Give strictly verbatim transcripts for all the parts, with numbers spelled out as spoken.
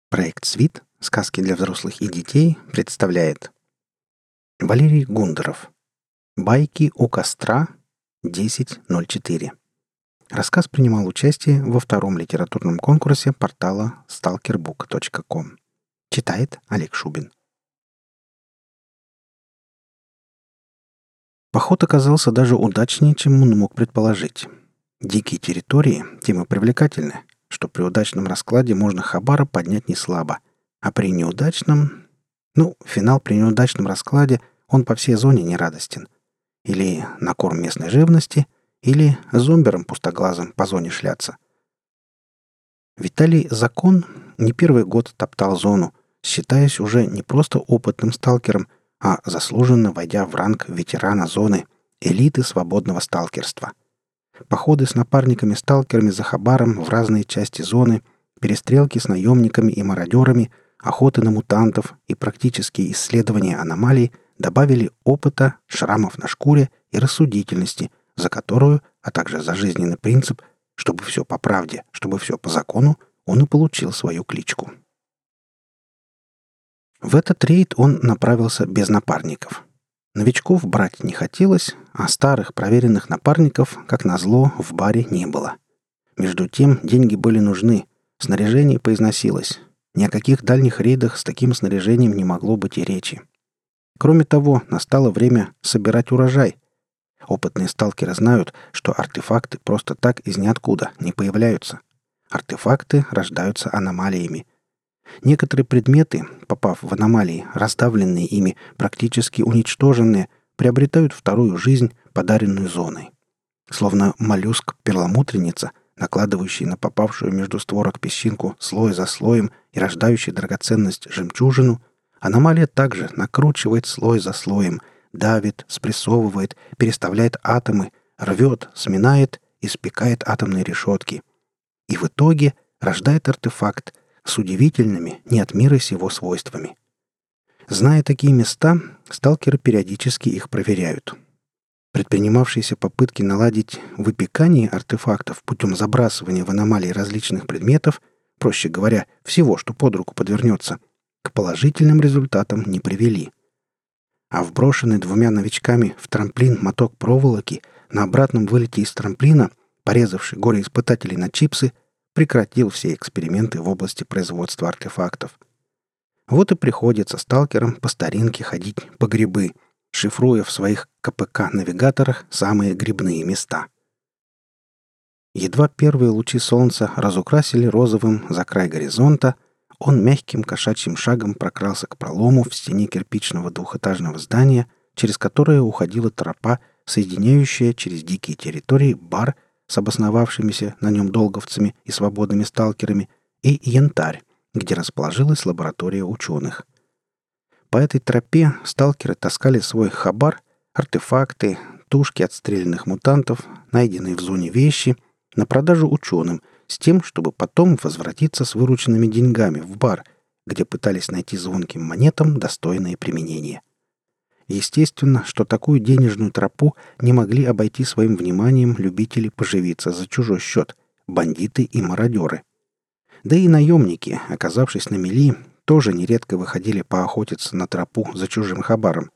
Проект «Свит. Сказки для взрослых и детей» представляет Валерий Гундаров. Байки у костра. десять ноль четыре. Рассказ принимал участие во втором литературном конкурсе портала сталкербук точка ком. Читает Олег Шубин. Поход оказался даже удачнее, чем он мог предположить. Дикие территории тем и привлекательны, что при удачном раскладе можно хабара поднять не слабо, а при неудачном... Ну, финал при неудачном раскладе, он по всей зоне нерадостен. Или на корм местной живности, или зомбером пустоглазым по зоне шляться. Виталий Закон не первый год топтал зону, считаясь уже не просто опытным сталкером, а заслуженно войдя в ранг ветерана зоны, элиты свободного сталкерства. Походы с напарниками-сталкерами за хабаром в разные части зоны, перестрелки с наемниками и мародерами, охоты на мутантов и практические исследования аномалий добавили опыта, шрамов на шкуре и рассудительности, за которую, а также за жизненный принцип, чтобы все по правде, чтобы все по закону, он и получил свою кличку. В этот рейд он направился без напарников. Новичков брать не хотелось, а старых проверенных напарников, как назло, в баре не было. Между тем деньги были нужны, снаряжение поизносилось. Ни о каких дальних рейдах с таким снаряжением не могло быть и речи. Кроме того, настало время собирать урожай. Опытные сталкеры знают, что артефакты просто так из ниоткуда не появляются. Артефакты рождаются аномалиями. Некоторые предметы, попав в аномалии, раздавленные ими, практически уничтоженные, приобретают вторую жизнь, подаренную зоной. Словно моллюск-перламутренница, накладывающий на попавшую между створок песчинку слой за слоем и рождающий драгоценность жемчужину, аномалия также накручивает слой за слоем, давит, спрессовывает, переставляет атомы, рвет, сминает и спекает атомные решетки. И в итоге рождает артефакт, с удивительными, не от мира сего свойствами. Зная такие места, сталкеры периодически их проверяют. Предпринимавшиеся попытки наладить выпекание артефактов путем забрасывания в аномалии различных предметов, проще говоря, всего, что под руку подвернется, к положительным результатам не привели. А вброшенный двумя новичками в трамплин моток проволоки на обратном вылете из трамплина, порезавший горе-испытателей на чипсы, прекратил все эксперименты в области производства артефактов. Вот и приходится сталкерам по старинке ходить по грибы, шифруя в своих ка пэ ка-навигаторах самые грибные места. Едва первые лучи солнца разукрасили розовым за край горизонта, он мягким кошачьим шагом прокрался к пролому в стене кирпичного двухэтажного здания, через которое уходила тропа, соединяющая через дикие территории бар с обосновавшимися на нем долговцами и свободными сталкерами, и янтарь, где расположилась лаборатория ученых. По этой тропе сталкеры таскали свой хабар, артефакты, тушки отстрелянных мутантов, найденные в зоне вещи, на продажу ученым, с тем, чтобы потом возвратиться с вырученными деньгами в бар, где пытались найти звонким монетам достойное применение. Естественно, что такую денежную тропу не могли обойти своим вниманием любители поживиться за чужой счет, бандиты и мародеры. Да и наемники, оказавшись на мели, тоже нередко выходили поохотиться на тропу за чужим хабаром.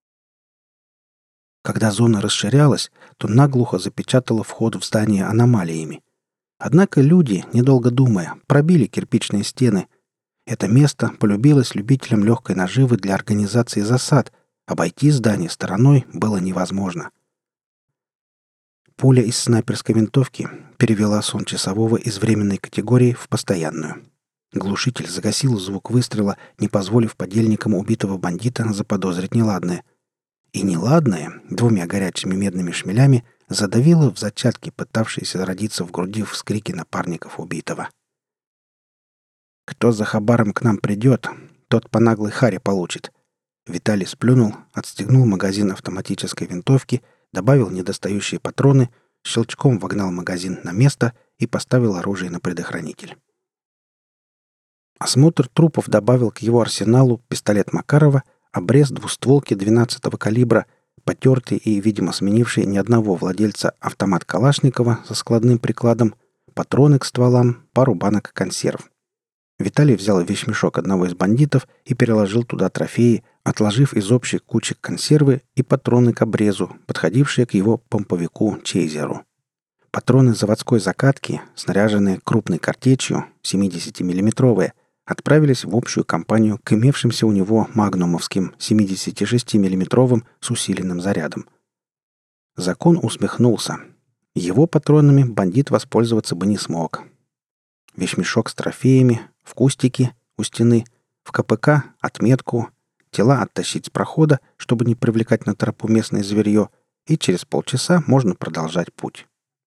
Когда зона расширялась, то наглухо запечатала вход в здание аномалиями. Однако люди, недолго думая, пробили кирпичные стены. Это место полюбилось любителям легкой наживы для организации засад. Обойти здание стороной было невозможно. Пуля из снайперской винтовки перевела сон часового из временной категории в постоянную. Глушитель загасил звук выстрела, не позволив подельникам убитого бандита заподозрить неладное. И неладное, двумя горячими медными шмелями, задавило в зачатке пытавшиеся родиться в груди вскрики напарников убитого. «Кто за хабаром к нам придет, тот по наглой харе получит». Виталий сплюнул, отстегнул магазин автоматической винтовки, добавил недостающие патроны, щелчком вогнал магазин на место и поставил оружие на предохранитель. Осмотр трупов добавил к его арсеналу пистолет Макарова, обрез двустволки двенадцатого калибра, потертый и, видимо, сменивший ни одного владельца автомат Калашникова со складным прикладом, патроны к стволам, пару банок консерв. Виталий взял вещмешок одного из бандитов и переложил туда трофеи, отложив из общей кучи консервы и патроны к обрезу, подходившие к его помповику Чейзеру. Патроны заводской закатки, снаряженные крупной картечью, семидесятимиллиметровые, отправились в общую компанию к имевшимся у него магнумовским семидесятишестимиллиметровым с усиленным зарядом. Закон усмехнулся. Его патронами бандит воспользоваться бы не смог. Вещмешок с трофеями, в кустике у стены, в КПК отметку, тела оттащить с прохода, чтобы не привлекать на тропу местное зверье, и через полчаса можно продолжать путь.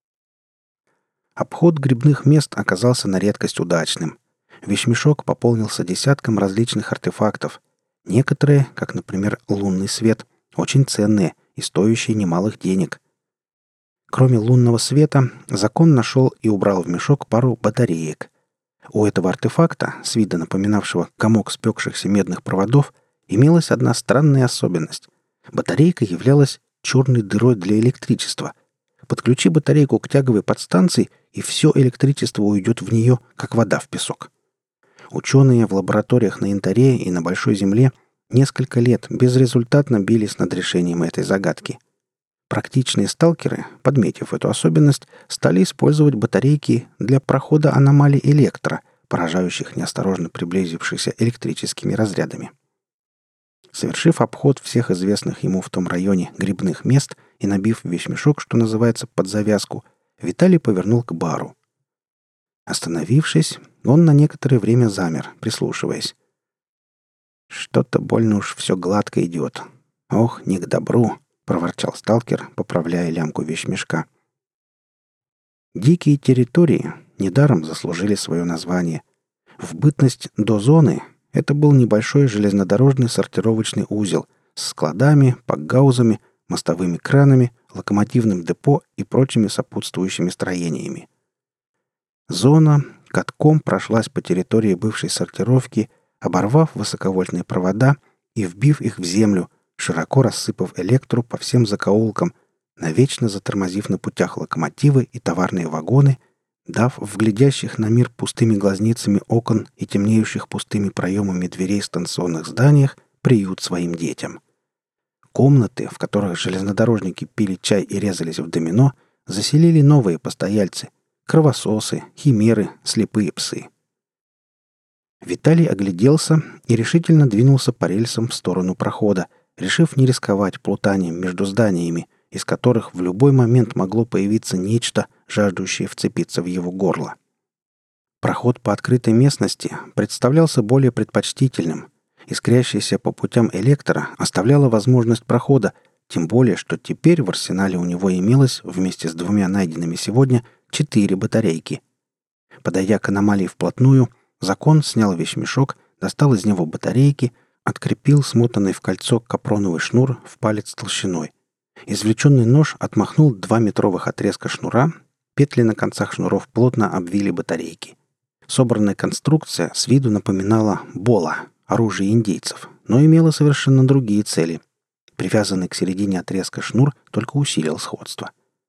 Обход грибных мест оказался на редкость удачным. Вещмешок пополнился десятком различных артефактов. Некоторые, как, например, лунный свет, очень ценные и стоящие немалых денег. Кроме лунного света, закон нашел и убрал в мешок пару батареек. У этого артефакта, с вида напоминавшего комок спекшихся медных проводов, имелась одна странная особенность. Батарейка являлась черной дырой для электричества. Подключи батарейку к тяговой подстанции, и все электричество уйдет в нее, как вода в песок. Ученые в лабораториях на Янтаре и на Большой Земле несколько лет безрезультатно бились над решением этой загадки. Практичные сталкеры, подметив эту особенность, стали использовать батарейки для прохода аномалий электро, поражающих неосторожно приблизившихся электрическими разрядами. Совершив обход всех известных ему в том районе грибных мест и набив вещмешок, что называется, под завязку, Виталий повернул к бару. Остановившись, он на некоторое время замер, прислушиваясь. «Что-то больно уж все гладко идет. Ох, не к добру!» — проворчал сталкер, поправляя лямку вещмешка. Дикие территории недаром заслужили свое название. В бытность до зоны это был небольшой железнодорожный сортировочный узел с складами, пакгаузами, мостовыми кранами, локомотивным депо и прочими сопутствующими строениями. Зона катком прошлась по территории бывшей сортировки, оборвав высоковольтные провода и вбив их в землю, широко рассыпав электру по всем закоулкам, навечно затормозив на путях локомотивы и товарные вагоны, дав в глядящих на мир пустыми глазницами окон и темнеющих пустыми проемами дверей станционных зданиях приют своим детям. Комнаты, в которых железнодорожники пили чай и резались в домино, заселили новые постояльцы — кровососы, химеры, слепые псы. Виталий огляделся и решительно двинулся по рельсам в сторону прохода, решив не рисковать плутанием между зданиями, из которых в любой момент могло появиться нечто, жаждущее вцепиться в его горло. Проход по открытой местности представлялся более предпочтительным. Искрящаяся по путям электро оставляла возможность прохода, тем более, что теперь в арсенале у него имелось, вместе с двумя найденными сегодня, четыре батарейки. Подойдя к аномалии вплотную, закон снял вещмешок, достал из него батарейки, открепил смотанный в кольцо капроновый шнур в палец толщиной. Извлеченный нож отмахнул два метровых отрезка шнура, петли на концах шнуров плотно обвили батарейки. Собранная конструкция с виду напоминала бола, оружие индейцев, но имела совершенно другие цели. Привязанный к середине отрезка шнур только усилил сходство.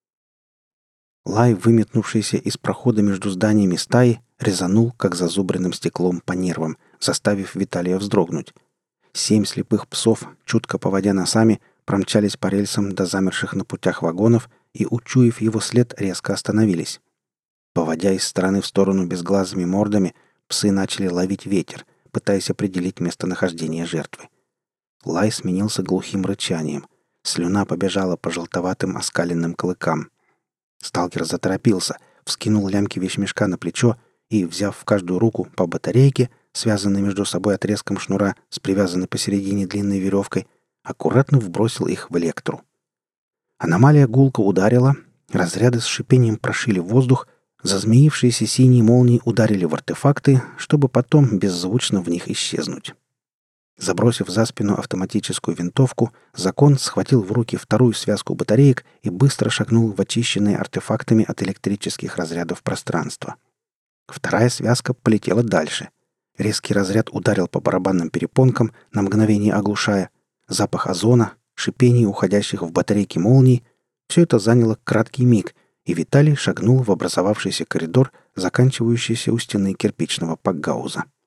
Лай, выметнувшийся из прохода между зданиями стаи, резанул, как зазубренным стеклом, по нервам, заставив Виталия вздрогнуть. Семь слепых псов, чутко поводя носами, промчались по рельсам до замерших на путях вагонов и, учуяв его след, резко остановились. Поводя из стороны в сторону безглазыми мордами, псы начали ловить ветер, пытаясь определить местонахождение жертвы. Лай сменился глухим рычанием. Слюна побежала по желтоватым оскаленным клыкам. Сталкер заторопился, вскинул лямки вещмешка на плечо и, взяв в каждую руку по батарейке, связанной между собой отрезком шнура с привязанной посередине длинной веревкой, аккуратно вбросил их в электру. Аномалия гулко ударила, разряды с шипением прошили воздух, зазмеившиеся синие молнии ударили в артефакты, чтобы потом беззвучно в них исчезнуть. Забросив за спину автоматическую винтовку, закон схватил в руки вторую связку батареек и быстро шагнул в очищенное артефактами от электрических разрядов пространство. Вторая связка полетела дальше. Резкий разряд ударил по барабанным перепонкам, на мгновение оглушая. Запах озона, шипение уходящих в батарейки молний — все это заняло краткий миг, и Виталий шагнул в образовавшийся коридор, заканчивающийся у стены кирпичного пакгауза.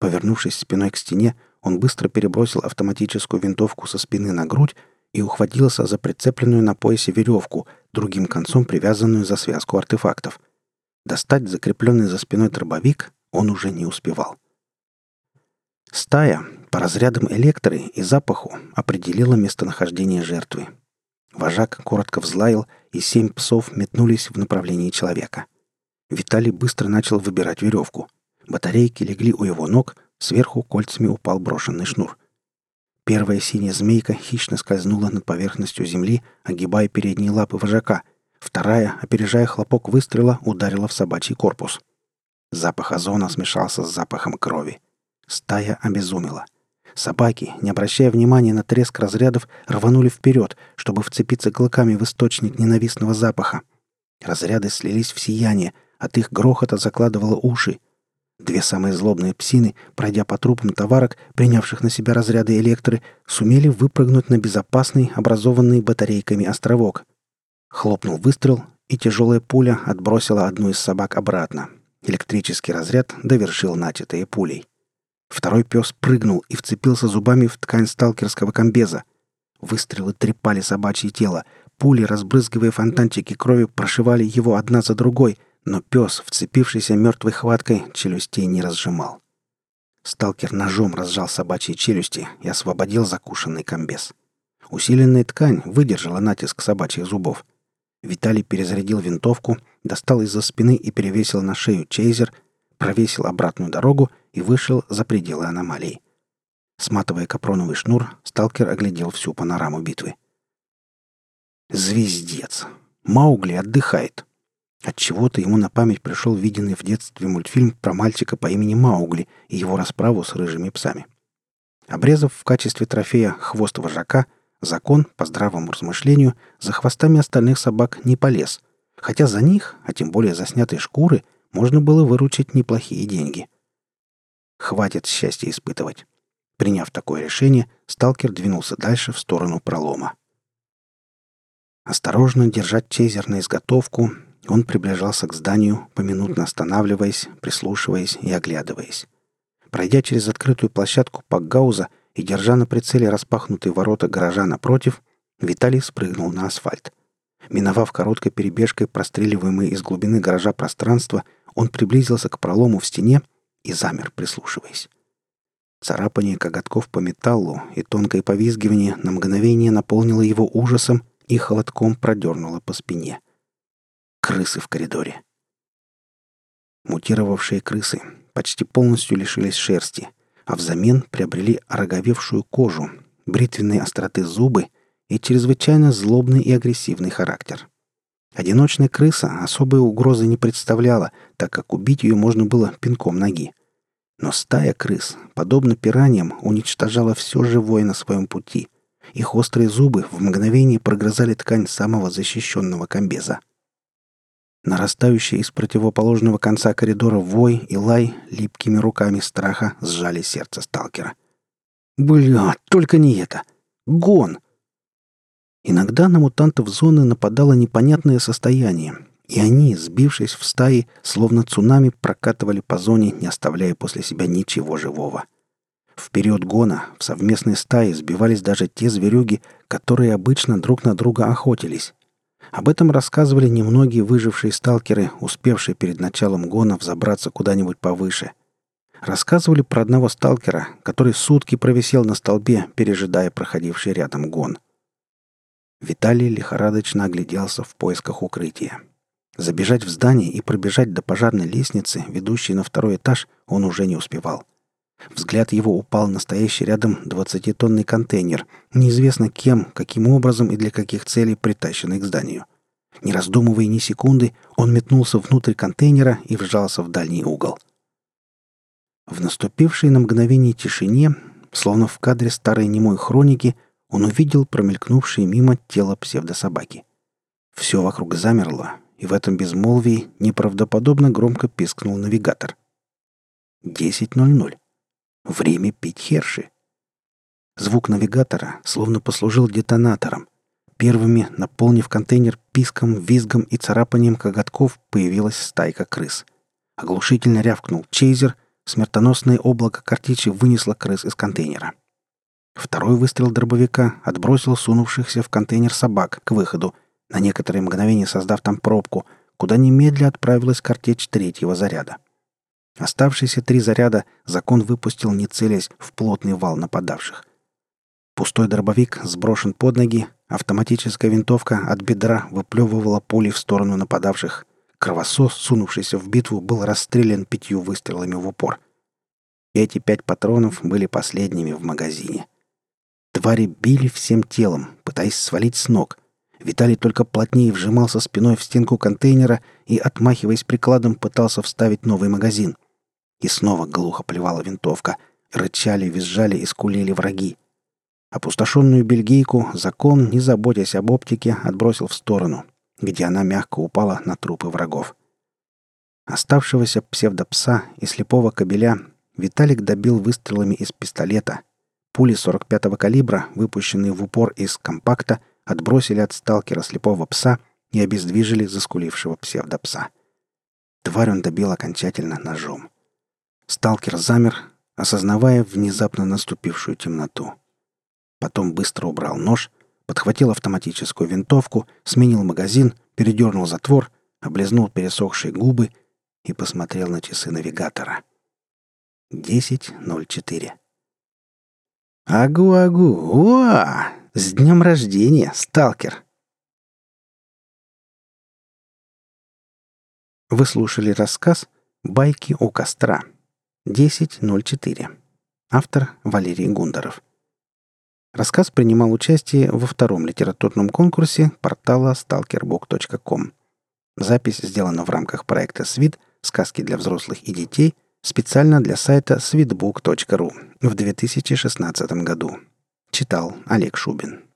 Повернувшись спиной к стене, он быстро перебросил автоматическую винтовку со спины на грудь и ухватился за прицепленную на поясе веревку, другим концом привязанную за связку артефактов. Достать закрепленный за спиной дробовик он уже не успевал. Стая по разрядам электры и запаху определила местонахождение жертвы. Вожак коротко взлаял, и семь псов метнулись в направлении человека. Виталий быстро начал выбирать веревку. Батарейки легли у его ног, сверху кольцами упал брошенный шнур. Первая синяя змейка хищно скользнула над поверхностью земли, огибая передние лапы вожака. Вторая, опережая хлопок выстрела, ударила в собачий корпус. Запах озона смешался с запахом крови. Стая обезумела. Собаки, не обращая внимания на треск разрядов, рванули вперед, чтобы вцепиться клыками в источник ненавистного запаха. Разряды слились в сияние, от их грохота закладывало уши. Две самые злобные псины, пройдя по трупам товарок, принявших на себя разряды электры, сумели выпрыгнуть на безопасный, образованный батарейками островок. Хлопнул выстрел, и тяжелая пуля отбросила одну из собак обратно. Электрический разряд довершил начатое пулей. Второй пес прыгнул и вцепился зубами в ткань сталкерского комбеза. Выстрелы трепали собачье тело. Пули, разбрызгивая фонтанчики крови, прошивали его одна за другой, но пес, вцепившийся мертвой хваткой, челюстей не разжимал. Сталкер ножом разжал собачьи челюсти и освободил закушенный комбез. Усиленная ткань выдержала натиск собачьих зубов. Виталий перезарядил винтовку, достал из-за спины и перевесил на шею чейзер, провесил обратную дорогу и вышел за пределы аномалии. Сматывая капроновый шнур, сталкер оглядел всю панораму битвы. Звездец! Маугли отдыхает! Отчего-то ему на память пришел виденный в детстве мультфильм про мальчика по имени Маугли и его расправу с рыжими псами. Обрезав в качестве трофея хвост вожака, закон, по здравому размышлению, за хвостами остальных собак не полез, хотя за них, а тем более за снятые шкуры, можно было выручить неплохие деньги. Хватит счастья испытывать. Приняв такое решение, сталкер двинулся дальше в сторону пролома. Осторожно держать чейзер на изготовку, он приближался к зданию, поминутно останавливаясь, прислушиваясь и оглядываясь. Пройдя через открытую площадку пакгауза и держа на прицеле распахнутые ворота гаража напротив, Виталий спрыгнул на асфальт. Миновав короткой перебежкой простреливаемое из глубины гаража пространство, он приблизился к пролому в стене и замер, прислушиваясь. Царапание коготков по металлу и тонкое повизгивание на мгновение наполнило его ужасом и холодком продернуло по спине. Крысы в коридоре. Мутировавшие крысы почти полностью лишились шерсти, а взамен приобрели ороговевшую кожу, бритвенные остроты зубы и чрезвычайно злобный и агрессивный характер. Одиночная крыса особой угрозы не представляла, так как убить ее можно было пинком ноги. Но стая крыс, подобно пираньям, уничтожала все живое на своем пути. Их острые зубы в мгновение прогрызали ткань самого защищенного комбеза. Нарастающие из противоположного конца коридора вой и лай липкими руками страха сжали сердце сталкера. «Бля, только не это! Гон!» Иногда на мутантов зоны нападало непонятное состояние, и они, сбившись в стаи, словно цунами прокатывали по зоне, не оставляя после себя ничего живого. В период гона в совместные стаи сбивались даже те зверюги, которые обычно друг на друга охотились. Об этом рассказывали немногие выжившие сталкеры, успевшие перед началом гона взобраться куда-нибудь повыше. Рассказывали про одного сталкера, который сутки провисел на столбе, пережидая проходивший рядом гон. Виталий лихорадочно огляделся в поисках укрытия. Забежать в здание и пробежать до пожарной лестницы, ведущей на второй этаж, он уже не успевал. Взгляд его упал на стоящий рядом двадцатитонный контейнер, неизвестно кем, каким образом и для каких целей притащенный к зданию. Не раздумывая ни секунды, он метнулся внутрь контейнера и вжался в дальний угол. В наступившей на мгновение тишине, словно в кадре старой немой хроники, он увидел промелькнувшее мимо тело псевдособаки. Все вокруг замерло, и в этом безмолвии неправдоподобно громко пискнул навигатор. десять ноль ноль. Время пить херши. Звук навигатора словно послужил детонатором. Первыми, наполнив контейнер писком, визгом и царапанием коготков, появилась стайка крыс. Оглушительно рявкнул чейзер, Смертоносное облако картечи вынесло крыс из контейнера. Второй выстрел дробовика отбросил сунувшихся в контейнер собак к выходу, на некоторые мгновения создав там пробку, куда немедля отправилась картечь третьего заряда. Оставшиеся три заряда закон выпустил, не целясь, в плотный вал нападавших. Пустой дробовик сброшен под ноги, автоматическая винтовка от бедра выплевывала пули в сторону нападавших. Кровосос, сунувшийся в битву, был расстрелян пятью выстрелами в упор. Эти пять патронов были последними в магазине. Твари били всем телом, пытаясь свалить с ног. Виталий только плотнее вжимался спиной в стенку контейнера и, отмахиваясь прикладом, пытался вставить новый магазин. И снова глухо плевала винтовка. Рычали, визжали и скулили враги. Опустошенную бельгийку закон, не заботясь об оптике, отбросил в сторону, где она мягко упала на трупы врагов. Оставшегося псевдопса и слепого кобеля Виталик добил выстрелами из пистолета. Пули сорок пятого калибра, выпущенные в упор из компакта, отбросили от сталкера слепого пса и обездвижили заскулившего псевдопса. Тварь он добил окончательно ножом. Сталкер замер, осознавая внезапно наступившую темноту. Потом быстро убрал нож, подхватил автоматическую винтовку, сменил магазин, передернул затвор, облизнул пересохшие губы и посмотрел на часы навигатора. десять ноль четыре. «Агу-агу! Уа! С днем рождения, сталкер!» Вы слушали рассказ «Байки у костра». десять ноль четыре. Автор Валерий Гундаров. Рассказ принимал участие во втором литературном конкурсе портала сталкербук точка ком. Запись сделана в рамках проекта «Свит. Сказки для взрослых и детей» специально для сайта свитбук точка ру в две тысячи шестнадцатом году. Читал Олег Шубин.